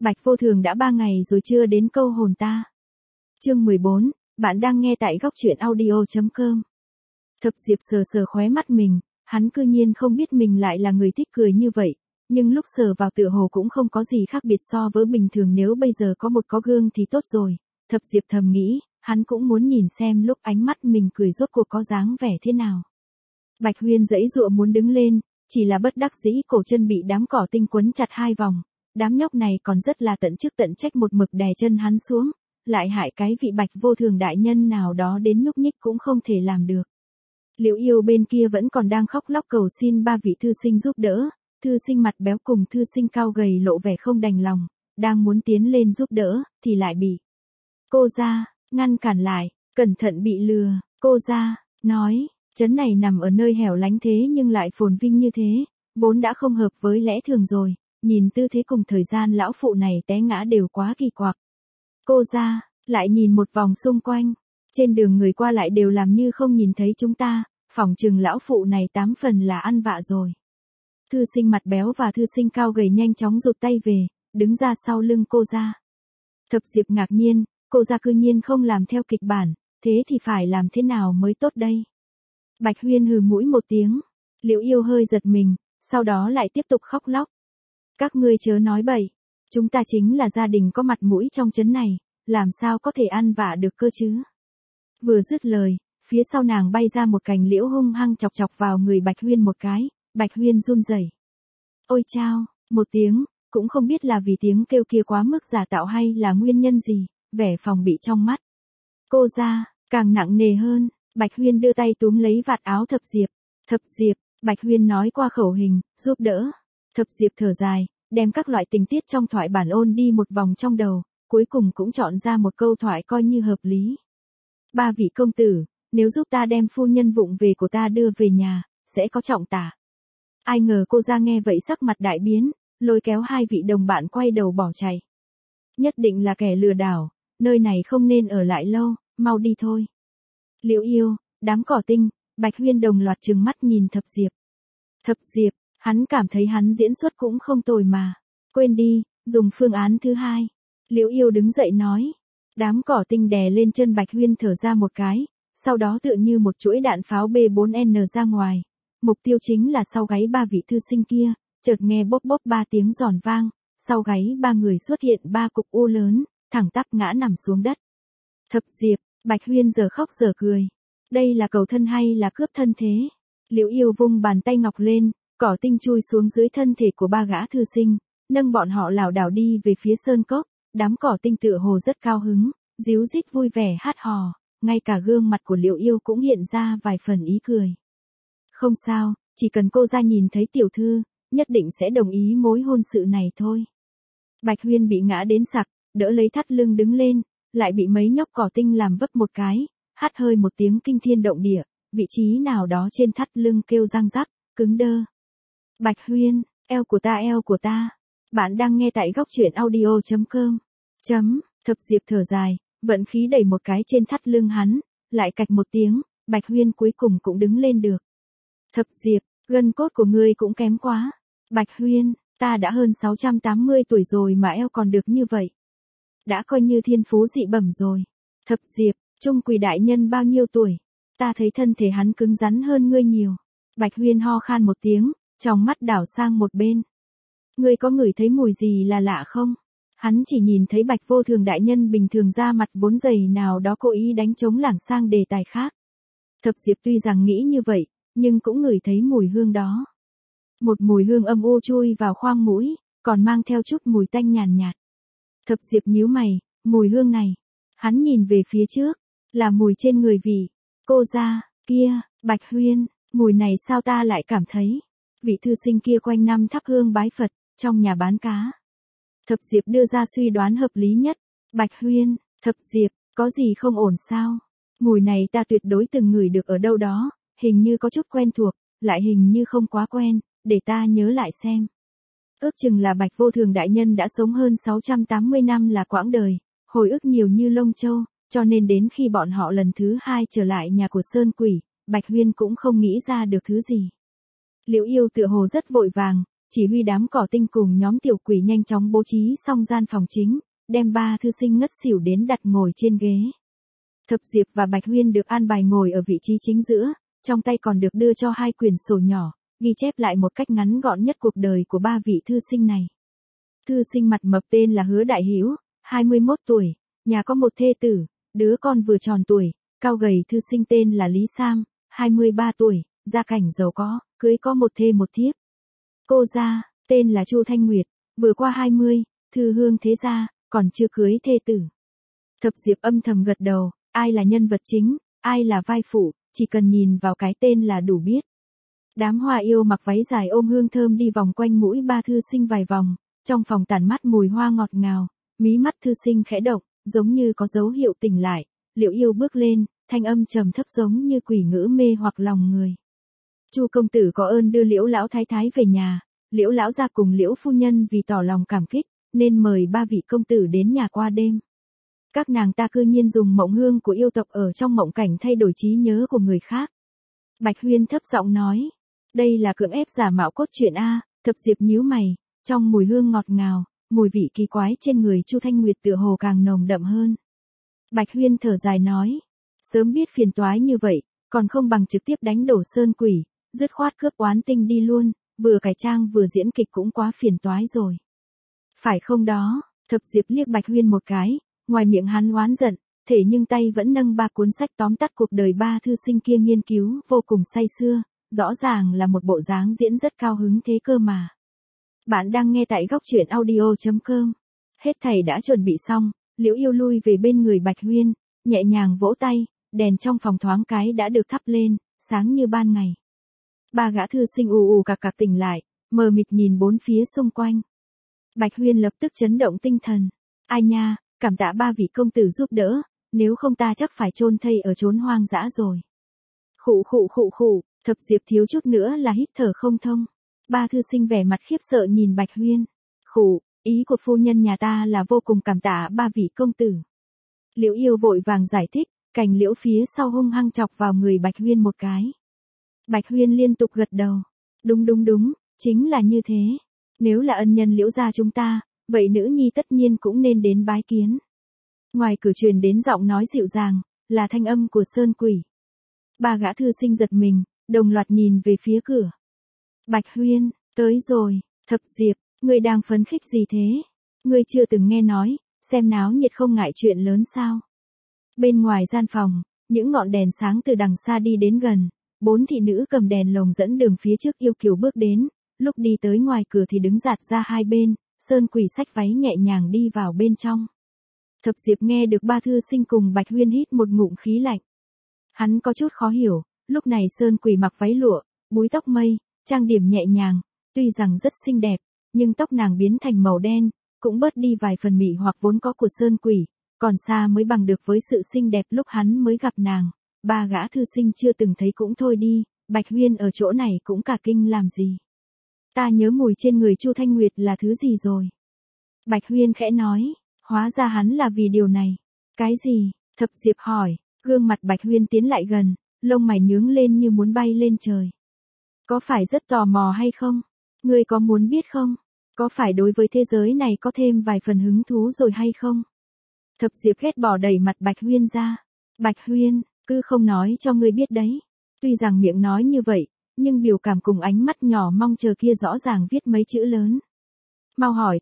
Bạch Vô Thường đã 3 ngày rồi chưa đến câu hồn ta. Chương 14, bạn đang nghe tại góc truyện audio.com. Thập Diệp sờ sờ khóe mắt mình, hắn cư nhiên không biết mình lại là người thích cười như vậy, nhưng lúc sờ vào tựa hồ cũng không có gì khác biệt so với bình thường, nếu bây giờ có gương thì tốt rồi. Thập Diệp thầm nghĩ, hắn cũng muốn nhìn xem lúc ánh mắt mình cười rốt cuộc có dáng vẻ thế nào. Bạch Huyên giãy giụa muốn đứng lên, chỉ là bất đắc dĩ cổ chân bị đám cỏ tinh quấn chặt 2 vòng. Đám nhóc này còn rất là tận chức tận trách, một mực đè chân hắn xuống, lại hại cái vị Bạch Vô Thường đại nhân nào đó đến nhúc nhích cũng không thể làm được. Liễu Yêu bên kia vẫn còn đang khóc lóc cầu xin 3 vị thư sinh giúp đỡ, thư sinh mặt béo cùng thư sinh cao gầy lộ vẻ không đành lòng, đang muốn tiến lên giúp đỡ, thì lại bị cô gia ngăn cản lại, cẩn thận bị lừa. Cô gia nói, trấn này nằm ở nơi hẻo lánh thế nhưng lại phồn vinh như thế, vốn đã không hợp với lẽ thường rồi, nhìn tư thế cùng thời gian lão phụ này té ngã đều quá kỳ quặc. Cô gia lại nhìn một vòng xung quanh, trên đường người qua lại đều làm như không nhìn thấy chúng ta, phỏng chừng lão phụ này 8 phần là ăn vạ rồi. Thư sinh mặt béo và thư sinh cao gầy nhanh chóng rụt tay về, đứng ra sau lưng cô gia. Thập Diệp ngạc nhiên, cô gia cư nhiên không làm theo kịch bản, thế thì phải làm thế nào mới tốt đây? Bạch Huyên hừ mũi một tiếng, Liễu Yêu hơi giật mình, sau đó lại tiếp tục khóc lóc. Các ngươi chớ nói bậy, chúng ta chính là gia đình có mặt mũi trong trấn này, làm sao có thể ăn vạ được cơ chứ? Vừa dứt lời, phía sau nàng bay ra một cành liễu hung hăng chọc chọc vào người Bạch Huyên một cái, Bạch Huyên run rẩy. Ôi chao, một tiếng, cũng không biết là vì tiếng kêu kia quá mức giả tạo hay là nguyên nhân gì, vẻ phòng bị trong mắt cô gia càng nặng nề hơn. Bạch Huyên đưa tay túm lấy vạt áo Thập Diệp. Thập Diệp, Bạch Huyên nói qua khẩu hình, giúp đỡ. Thập Diệp thở dài, đem các loại tình tiết trong thoại bản ôn đi một vòng trong đầu, cuối cùng cũng chọn ra một câu thoại coi như hợp lý. 3 vị công tử, nếu giúp ta đem phu nhân vụng về của ta đưa về nhà, sẽ có trọng tả. Ai ngờ cô gia nghe vậy sắc mặt đại biến, lôi kéo 2 vị đồng bạn quay đầu bỏ chạy. Nhất định là kẻ lừa đảo, nơi này không nên ở lại lâu, mau đi thôi. Liễu Yêu, đám cỏ tinh, Bạch Huyên đồng loạt trừng mắt nhìn Thập Diệp. Thập Diệp, hắn cảm thấy hắn diễn xuất cũng không tồi mà. Quên đi, dùng phương án thứ 2. Liễu Yêu đứng dậy nói. Đám cỏ tinh đè lên chân Bạch Huyên thở ra một cái, sau đó tựa như một chuỗi đạn pháo B4N ra ngoài. Mục tiêu chính là sau gáy 3 vị thư sinh kia, chợt nghe bốp bốp 3 tiếng giòn vang, sau gáy 3 người xuất hiện 3 cục u lớn, thẳng tắp ngã nằm xuống đất. Thập Diệp, Bạch Huyên giờ khóc giờ cười. Đây là cầu thân hay là cướp thân thế? Liễu Yêu vung bàn tay ngọc lên, cỏ tinh chui xuống dưới thân thể của 3 gã thư sinh, nâng bọn họ lảo đảo đi về phía sơn cốc. Đám cỏ tinh tựa hồ rất cao hứng, díu dít vui vẻ hát hò, ngay cả gương mặt của Liễu Yêu cũng hiện ra vài phần ý cười. Không sao, chỉ cần cô gia nhìn thấy tiểu thư, nhất định sẽ đồng ý mối hôn sự này thôi. Bạch Huyên bị ngã đến sặc, đỡ lấy thắt lưng đứng lên, lại bị mấy nhóc cỏ tinh làm vấp một cái, hắt hơi một tiếng kinh thiên động địa, vị trí nào đó trên thắt lưng kêu răng rắc, cứng đơ. Bạch Huyên, eo của ta. Bạn đang nghe tại góc truyện audio.com. Thập Diệp thở dài, vận khí đẩy một cái trên thắt lưng hắn, lại cạch một tiếng, Bạch Huyên cuối cùng cũng đứng lên được. Thập Diệp, gân cốt của ngươi cũng kém quá. Bạch Huyên, ta đã hơn 680 tuổi rồi mà eo còn được như vậy. Đã coi như thiên phú dị bẩm rồi. Thập Diệp, Trung Quỳ đại nhân bao nhiêu tuổi? Ta thấy thân thể hắn cứng rắn hơn ngươi nhiều. Bạch Huyên ho khan một tiếng, trong mắt đảo sang một bên. Ngươi có ngửi thấy mùi gì là lạ không? Hắn chỉ nhìn thấy Bạch Vô Thường đại nhân bình thường da mặt vốn dày nào đó cố ý đánh trống lảng sang đề tài khác. Thập Diệp tuy rằng nghĩ như vậy, nhưng cũng ngửi thấy mùi hương đó. Một mùi hương âm u chui vào khoang mũi, còn mang theo chút mùi tanh nhàn nhạt. Thập Diệp nhíu mày, mùi hương này. Hắn nhìn về phía trước, là mùi trên người vị cô gia kia, Bạch Huyên, mùi này sao ta lại cảm thấy. Vị thư sinh kia quanh năm thắp hương bái Phật, trong nhà bán cá. Thập Diệp đưa ra suy đoán hợp lý nhất. Bạch Huyên, Thập Diệp, có gì không ổn sao? Mùi này ta tuyệt đối từng ngửi được ở đâu đó, hình như có chút quen thuộc, lại hình như không quá quen, để ta nhớ lại xem. Ước chừng là Bạch Vô Thường đại nhân đã sống hơn 680 năm là quãng đời, hồi ức nhiều như lông châu, cho nên đến khi bọn họ lần thứ 2 trở lại nhà của Sơn Quỷ, Bạch Huyên cũng không nghĩ ra được thứ gì. Liễu Yêu tựa hồ rất vội vàng, chỉ huy đám cỏ tinh cùng nhóm tiểu quỷ nhanh chóng bố trí xong gian phòng chính, đem ba thư sinh ngất xỉu đến đặt ngồi trên ghế. Thập Diệp và Bạch Huyên được an bài ngồi ở vị trí chính giữa, trong tay còn được đưa cho 2 quyển sổ nhỏ, ghi chép lại một cách ngắn gọn nhất cuộc đời của 3 vị thư sinh này. Thư sinh mặt mập tên là Hứa Đại Hữu, 21 tuổi, nhà có một thê tử, đứa con vừa tròn tuổi. Cao gầy thư sinh tên là Lý Sam, 23 tuổi, gia cảnh giàu có, cưới có một thê một thiếp. Cô gia, tên là Chu Thanh Nguyệt, vừa qua 20, thư hương thế gia, còn chưa cưới thê tử. Thập Diệp âm thầm gật đầu, ai là nhân vật chính, ai là vai phụ, chỉ cần nhìn vào cái tên là đủ biết. Đám hoa yêu mặc váy dài ôm hương thơm đi vòng quanh mũi ba thư sinh vài vòng, trong phòng tản mát mùi hoa ngọt ngào, mí mắt thư sinh khẽ động, giống như có dấu hiệu tỉnh lại. Liễu Yêu bước lên, thanh âm trầm thấp giống như quỷ ngữ mê hoặc lòng người. Chu công tử có ơn đưa Liễu lão thái thái về nhà, Liễu lão gia cùng Liễu phu nhân vì tỏ lòng cảm kích, nên mời 3 vị công tử đến nhà qua đêm. Các nàng ta cư nhiên dùng mộng hương của yêu tộc ở trong mộng cảnh thay đổi trí nhớ của người khác. Bạch Huyên thấp giọng nói, đây là cưỡng ép giả mạo cốt truyện a. Thập Diệp nhíu mày, trong mùi hương ngọt ngào, mùi vị kỳ quái trên người Chu Thanh Nguyệt tựa hồ càng nồng đậm hơn. Bạch Huyên thở dài nói, sớm biết phiền toái như vậy, còn không bằng trực tiếp đánh đổ sơn quỷ, dứt khoát cướp oán tinh đi luôn, vừa cải trang vừa diễn kịch cũng quá phiền toái rồi. Phải không đó? Thập Diệp liếc Bạch Huyên một cái, ngoài miệng hắn oán giận, thể nhưng tay vẫn nâng 3 cuốn sách tóm tắt cuộc đời 3 thư sinh kia nghiên cứu vô cùng say sưa, rõ ràng là một bộ dáng diễn rất cao hứng thế cơ mà. Bạn đang nghe tại góc truyện audio.com. Hết thảy đã chuẩn bị xong, Liễu Yêu lui về bên người Bạch Huyên, nhẹ nhàng vỗ tay, đèn trong phòng thoáng cái đã được thắp lên, sáng như ban ngày. 3 gã thư sinh ù ù cạc cạc tỉnh lại, mờ mịt nhìn bốn phía xung quanh. Bạch Huyên lập tức chấn động tinh thần. Ai nha, cảm tạ 3 vị công tử giúp đỡ, nếu không ta chắc phải chôn thây ở chốn hoang dã rồi. Khụ khụ khụ khụ, Thập Diệp thiếu chút nữa là hít thở không thông. 3 thư sinh vẻ mặt khiếp sợ nhìn Bạch Huyên. Khụ, ý của phu nhân nhà ta là vô cùng cảm tạ 3 vị công tử. Liễu Yêu vội vàng giải thích, cành liễu phía sau hung hăng chọc vào người Bạch Huyên một cái. Bạch Huyên liên tục gật đầu. Đúng đúng đúng, chính là như thế. Nếu là ân nhân Liễu gia chúng ta, vậy nữ nhi tất nhiên cũng nên đến bái kiến. Ngoài cửa truyền đến giọng nói dịu dàng, là thanh âm của Sơn Quỷ. 3 gã thư sinh giật mình, đồng loạt nhìn về phía cửa. Bạch Huyên, tới rồi. Thập Diệp, ngươi đang phấn khích gì thế? Ngươi chưa từng nghe nói, xem náo nhiệt không ngại chuyện lớn sao? Bên ngoài gian phòng, những ngọn đèn sáng từ đằng xa đi đến gần, 4 thị nữ cầm đèn lồng dẫn đường phía trước yêu kiều bước đến, lúc đi tới ngoài cửa thì đứng dạt ra hai bên, Sơn Quỷ xách váy nhẹ nhàng đi vào bên trong. Thập Diệp nghe được 3 thư sinh cùng Bạch Huyên hít một ngụm khí lạnh. Hắn có chút khó hiểu, lúc này Sơn Quỷ mặc váy lụa, búi tóc mây, trang điểm nhẹ nhàng, tuy rằng rất xinh đẹp, nhưng tóc nàng biến thành màu đen, cũng bớt đi vài phần mị hoặc vốn có của Sơn Quỷ, còn xa mới bằng được với sự xinh đẹp lúc hắn mới gặp nàng. 3 gã thư sinh chưa từng thấy cũng thôi đi, Bạch Huyên ở chỗ này cũng cả kinh làm gì. Ta nhớ mùi trên người Chu Thanh Nguyệt là thứ gì rồi. Bạch Huyên khẽ nói, hóa ra hắn là vì điều này. Cái gì? Thập Diệp hỏi, gương mặt Bạch Huyên tiến lại gần, lông mày nhướng lên như muốn bay lên trời. Có phải rất tò mò hay không? Ngươi có muốn biết không? Có phải đối với thế giới này có thêm vài phần hứng thú rồi hay không? Thập Diệp ghét bỏ đẩy mặt Bạch Huyên ra. Bạch Huyên, cứ không nói cho ngươi biết đấy. Tuy rằng miệng nói như vậy, nhưng biểu cảm cùng ánh mắt nhỏ mong chờ kia rõ ràng viết mấy chữ lớn. Mau hỏi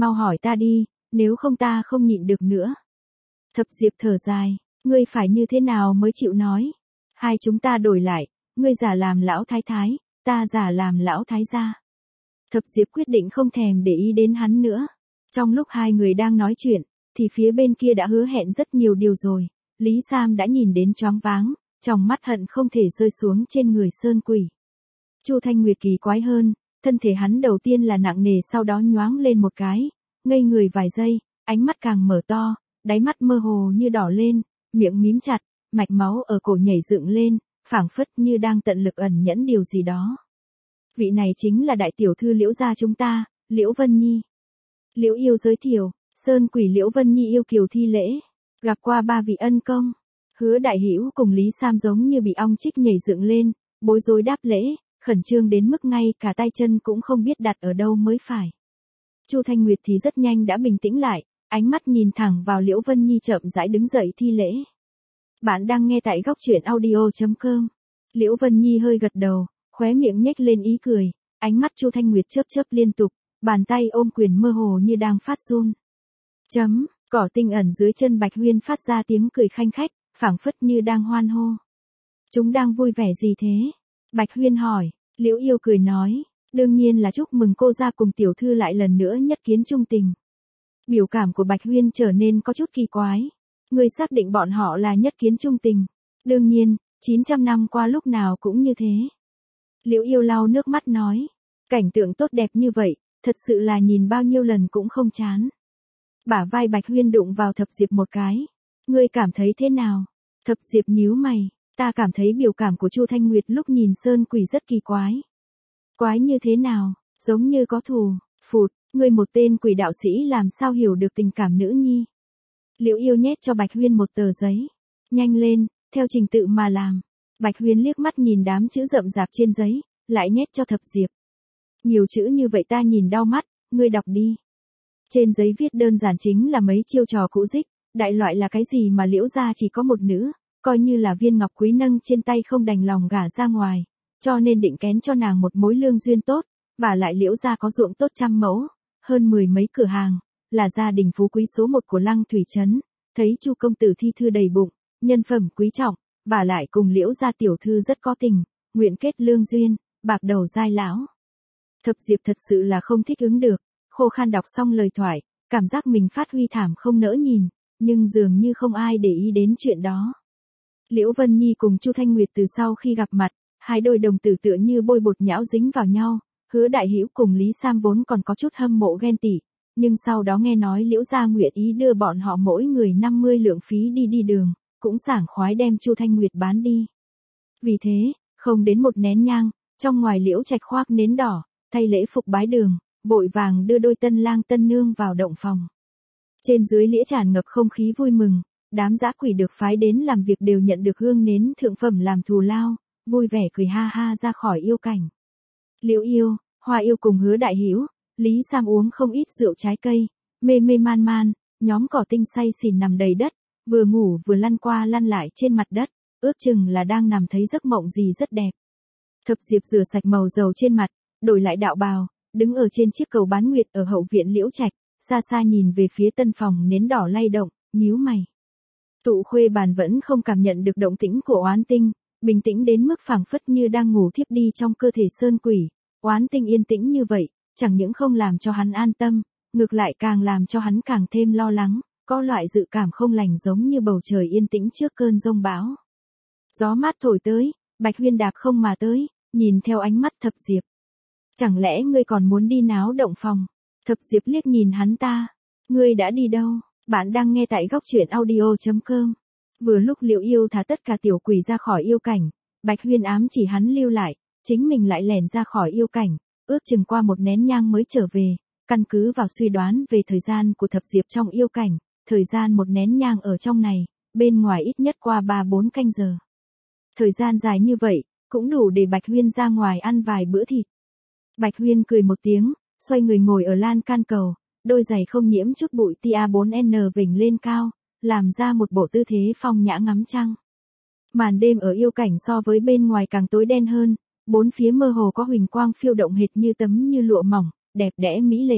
ta đi, nếu không ta không nhịn được nữa. Thập Diệp thở dài, ngươi phải như thế nào mới chịu nói? Hai chúng ta đổi lại, ngươi giả làm lão thái thái, ta giả làm lão thái gia. Thập Diệp quyết định không thèm để ý đến hắn nữa. Trong lúc hai người đang nói chuyện, thì phía bên kia đã hứa hẹn rất nhiều điều rồi. Lý Sam đã nhìn đến choáng váng, trong mắt hận không thể rơi xuống trên người Sơn Quỷ. Chu Thanh Nguyệt kỳ quái hơn, thân thể hắn đầu tiên là nặng nề sau đó nhoáng lên một cái, ngây người vài giây, ánh mắt càng mở to, đáy mắt mơ hồ như đỏ lên, miệng mím chặt, mạch máu ở cổ nhảy dựng lên, phảng phất như đang tận lực ẩn nhẫn điều gì đó. Vị này chính là đại tiểu thư Liễu gia chúng ta, Liễu Vân Nhi. Liễu Yêu giới thiệu, Sơn Quỷ Liễu Vân Nhi yêu kiều thi lễ, gặp qua 3 vị ân công. Hứa Đại Hữu cùng Lý Sam giống như bị ong chích nhảy dựng lên, bối rối đáp lễ, khẩn trương đến mức ngay cả tay chân cũng không biết đặt ở đâu mới phải. Chu Thanh Nguyệt thì rất nhanh đã bình tĩnh lại, ánh mắt nhìn thẳng vào Liễu Vân Nhi chậm rãi đứng dậy thi lễ. Bạn đang nghe tại góc truyện audio.com. Liễu Vân Nhi hơi gật đầu, khóe miệng nhếch lên ý cười, ánh mắt Chu Thanh Nguyệt chớp chớp liên tục, bàn tay ôm quyền mơ hồ như đang phát run. Cỏ tinh ẩn dưới chân Bạch Huyên phát ra tiếng cười khanh khách, phảng phất như đang hoan hô. Chúng đang vui vẻ gì thế? Bạch Huyên hỏi. Liễu Yêu cười nói, đương nhiên là chúc mừng cô gia cùng tiểu thư lại lần nữa nhất kiến chung tình. Biểu cảm của Bạch Huyên trở nên có chút kỳ quái. Người xác định bọn họ là nhất kiến chung tình. Đương nhiên, 900 năm qua lúc nào cũng như thế. Liễu Yêu lau nước mắt nói, cảnh tượng tốt đẹp như vậy, thật sự là nhìn bao nhiêu lần cũng không chán. Bả vai Bạch Huyên đụng vào Thập Diệp một cái. Ngươi cảm thấy thế nào? Thập Diệp nhíu mày, ta cảm thấy biểu cảm của Chu Thanh Nguyệt lúc nhìn Sơn Quỷ rất kỳ quái. Quái như thế nào? Giống như có thù. Phụt, ngươi một tên quỷ đạo sĩ làm sao hiểu được tình cảm nữ nhi? Liễu Yêu nhét cho Bạch Huyên một tờ giấy. Nhanh lên, theo trình tự mà làm. Bạch Huyên liếc mắt nhìn đám chữ rậm rạp trên giấy, lại nhét cho Thập Diệp. Nhiều chữ như vậy ta nhìn đau mắt, ngươi đọc đi. Trên giấy viết đơn giản chính là mấy chiêu trò cũ dích, đại loại là cái gì mà Liễu gia chỉ có một nữ, coi như là viên ngọc quý nâng trên tay không đành lòng gả ra ngoài, cho nên định kén cho nàng một mối lương duyên tốt, và lại Liễu gia có ruộng tốt 100 mẫu, hơn 10 mấy cửa hàng, là gia đình phú quý số 1 của Lăng Thủy Trấn, thấy Chu công tử thi thư đầy bụng, nhân phẩm quý trọng, và lại cùng Liễu gia tiểu thư rất có tình, nguyện kết lương duyên, bạc đầu giai lão. Thập Diệp thật sự là không thích ứng được, khô khan đọc xong lời thoại, cảm giác mình phát huy thảm không nỡ nhìn, nhưng dường như không ai để ý đến chuyện đó. Liễu Vân Nhi cùng Chu Thanh Nguyệt từ sau khi gặp mặt, hai đôi đồng tử tựa như bôi bột nhão dính vào nhau, Hứa Đại Hữu cùng Lý Sam vốn còn có chút hâm mộ ghen tị, nhưng sau đó nghe nói Liễu gia nguyện ý đưa bọn họ mỗi người 50 lượng phí đi đường, cũng sảng khoái đem Chu Thanh Nguyệt bán đi. Vì thế, không đến một nén nhang, trong ngoài Liễu Trạch khoác nến đỏ, thay lễ phục bái đường, vội vàng đưa đôi tân lang tân nương vào động phòng. Trên dưới lĩa tràn ngập không khí vui mừng, đám dã quỷ được phái đến làm việc đều nhận được hương nến thượng phẩm làm thù lao, vui vẻ cười ha ha ra khỏi yêu cảnh. Liễu Yêu, Hoa Yêu cùng Hứa Đại Hữu, Lý Sam uống không ít rượu trái cây, mê mê man man, nhóm cỏ tinh say xỉn nằm đầy đất, vừa ngủ vừa lăn qua lăn lại trên mặt đất, ước chừng là đang nằm thấy giấc mộng gì rất đẹp. Thập Diệp rửa sạch màu dầu trên mặt, đổi lại đạo bào, đứng ở trên chiếc cầu bán nguyệt ở hậu viện Liễu Trạch, xa xa nhìn về phía tân phòng nến đỏ lay động, nhíu mày. Tụ Khuê Bàn vẫn không cảm nhận được động tĩnh của Oán Tinh, bình tĩnh đến mức phảng phất như đang ngủ thiếp đi trong cơ thể Sơn Quỷ. Oán Tinh yên tĩnh như vậy, chẳng những không làm cho hắn an tâm, ngược lại càng làm cho hắn càng thêm lo lắng, có loại dự cảm không lành giống như bầu trời yên tĩnh trước cơn giông bão. Gió mát thổi tới, Bạch Huyên đạp không mà tới, nhìn theo ánh mắt Thập Diệp. Chẳng lẽ ngươi còn muốn đi náo động phòng? Thập Diệp liếc nhìn hắn ta. Ngươi đã đi đâu? Bạn đang nghe tại góc truyện audio.com. Vừa lúc Liễu Yêu thả tất cả tiểu quỷ ra khỏi yêu cảnh, Bạch Huyên ám chỉ hắn lưu lại, chính mình lại lẻn ra khỏi yêu cảnh, ước chừng qua một nén nhang mới trở về, căn cứ vào suy đoán về thời gian của Thập Diệp trong yêu cảnh, thời gian một nén nhang ở trong này, bên ngoài ít nhất qua 3-4 canh giờ. Thời gian dài như vậy, cũng đủ để Bạch Huyên ra ngoài ăn vài bữa thịt. Bạch Huyên cười một tiếng, xoay người ngồi ở lan can cầu, đôi giày không nhiễm chút bụi tia 4N vểnh lên cao, làm ra một bộ tư thế phong nhã ngắm trăng. Màn đêm ở yêu cảnh so với bên ngoài càng tối đen hơn, bốn phía mơ hồ có huỳnh quang phiêu động hệt như tấm như lụa mỏng, đẹp đẽ mỹ lệ.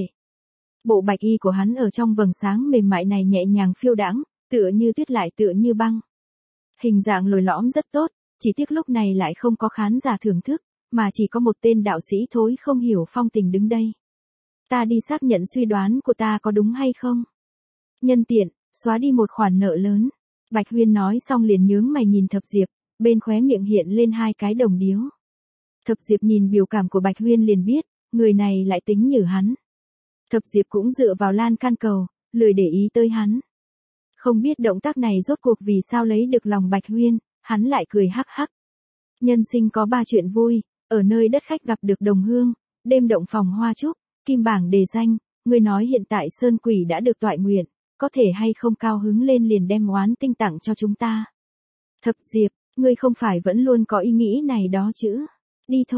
Bộ bạch y của hắn ở trong vầng sáng mềm mại này nhẹ nhàng phiêu đãng, tựa như tuyết lại tựa như băng. Hình dạng lồi lõm rất tốt, chỉ tiếc lúc này lại không có khán giả thưởng thức, mà chỉ có một tên đạo sĩ thối không hiểu phong tình đứng đây. Ta đi xác nhận suy đoán của ta có đúng hay không? Nhân tiện, xóa đi một khoản nợ lớn. Bạch Huyên nói xong liền nhướng mày nhìn Thập Diệp, bên khóe miệng hiện lên hai cái đồng điếu. Thập Diệp nhìn biểu cảm của Bạch Huyên liền biết, người này lại tính nhử hắn. Thập Diệp cũng dựa vào lan can cầu, lười để ý tới hắn. Không biết động tác này rốt cuộc vì sao lấy được lòng Bạch Huyên, hắn lại cười hắc hắc. Nhân sinh có 3 chuyện vui, ở nơi đất khách gặp được đồng hương, đêm động phòng hoa trúc, kim bảng đề danh, người nói hiện tại Sơn Quỷ đã được toại nguyện, có thể hay không cao hứng lên liền đem Oán Tinh tặng cho chúng ta. Thập Diệp, ngươi không phải vẫn luôn có ý nghĩ này đó chứ? Đi thôi,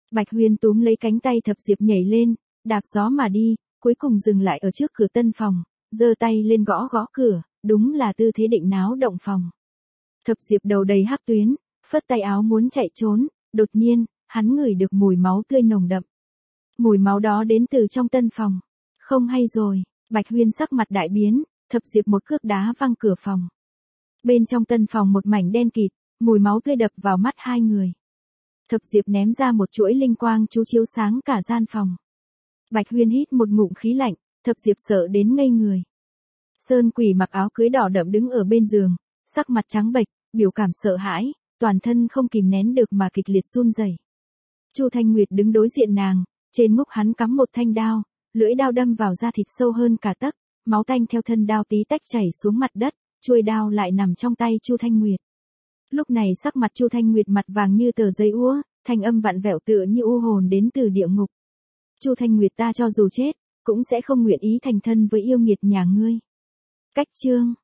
Bạch Huyên túm lấy cánh tay Thập Diệp nhảy lên, đạp gió mà đi, cuối cùng dừng lại ở trước cửa tân phòng, giơ tay lên gõ gõ cửa, đúng là tư thế định náo động phòng. Thập Diệp đầu đầy hắc tuyến, phất tay áo muốn chạy trốn, đột nhiên, hắn ngửi được mùi máu tươi nồng đậm. Mùi máu đó đến từ trong tân phòng. Không hay rồi, Bạch Huyên sắc mặt đại biến, Thập Diệp một cước đá văng cửa phòng. Bên trong tân phòng một mảnh đen kịt, mùi máu tươi đập vào mắt hai người. Thập Diệp ném ra một chuỗi linh quang chú chiếu sáng cả gian phòng. Bạch Huyên hít một ngụm khí lạnh, Thập Diệp sợ đến ngây người. Sơn Quỷ mặc áo cưới đỏ đậm đứng ở bên giường, sắc mặt trắng bệch, biểu cảm sợ hãi, toàn thân không kìm nén được mà kịch liệt run rẩy. Chu Thanh Nguyệt đứng đối diện nàng, trên múc hắn cắm một thanh đao, lưỡi đao đâm vào da thịt sâu hơn cả tấc, máu tanh theo thân đao tí tách chảy xuống mặt đất, chuôi đao lại nằm trong tay Chu Thanh Nguyệt. Lúc này sắc mặt Chu Thanh Nguyệt mặt vàng như tờ giấy úa, thanh âm vặn vẹo tựa như u hồn đến từ địa ngục. Chu Thanh Nguyệt, ta cho dù chết, cũng sẽ không nguyện ý thành thân với yêu nghiệt nhà ngươi. Cách chương